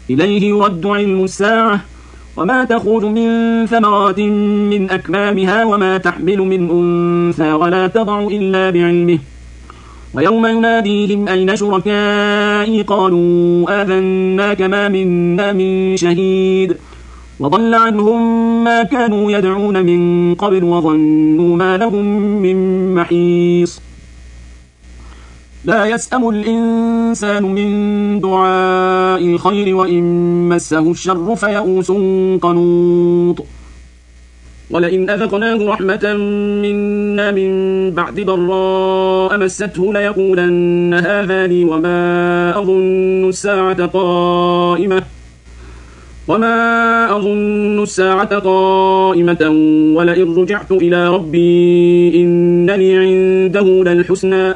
إليه يرد علم الساعة وما تخرج من ثمرات من أكمامها وما تحمل من أنثى ولا تضع إلا بعلمه ويوم يناديهم أين شركائي قالوا آذناك ما منا من شهيد وضل عنهم ما كانوا يدعون من قبل وظنوا ما لهم من محيص لا يسأم الإنسان من دعاء الخير وإن مسه الشر فيئوس قنوط ولئن أذقناه رحمة منا من بعد ضراء مسته ليقولن هذا لي وما أظن الساعة قائمة ولئن رجعت إلى ربي إن لي عنده للحسنى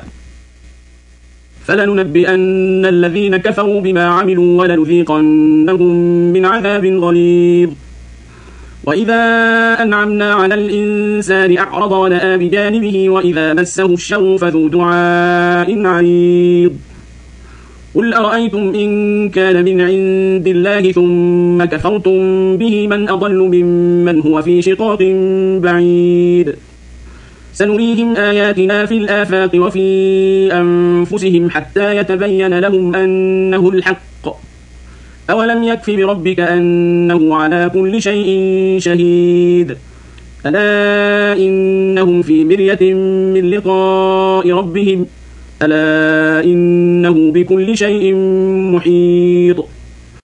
فلننبئن الذين كفروا بما عملوا ولنذيقنهم من عذاب غليظ وإذا أنعمنا على الإنسان أعرض ونأى بجانبه وإذا مسه الشر فذو دعاء عريض قل أرأيتم إن كان من عند الله ثم كفرتم به من أضل ممن هو في شقاق بعيد سنريهم آياتنا في الآفاق وفي أنفسهم حتى يتبين لهم أنه الحق أولم يكف بربك أنه على كل شيء شهيد ألا إنهم في مرية من لقاء ربهم ألا إنه بكل شيء محيط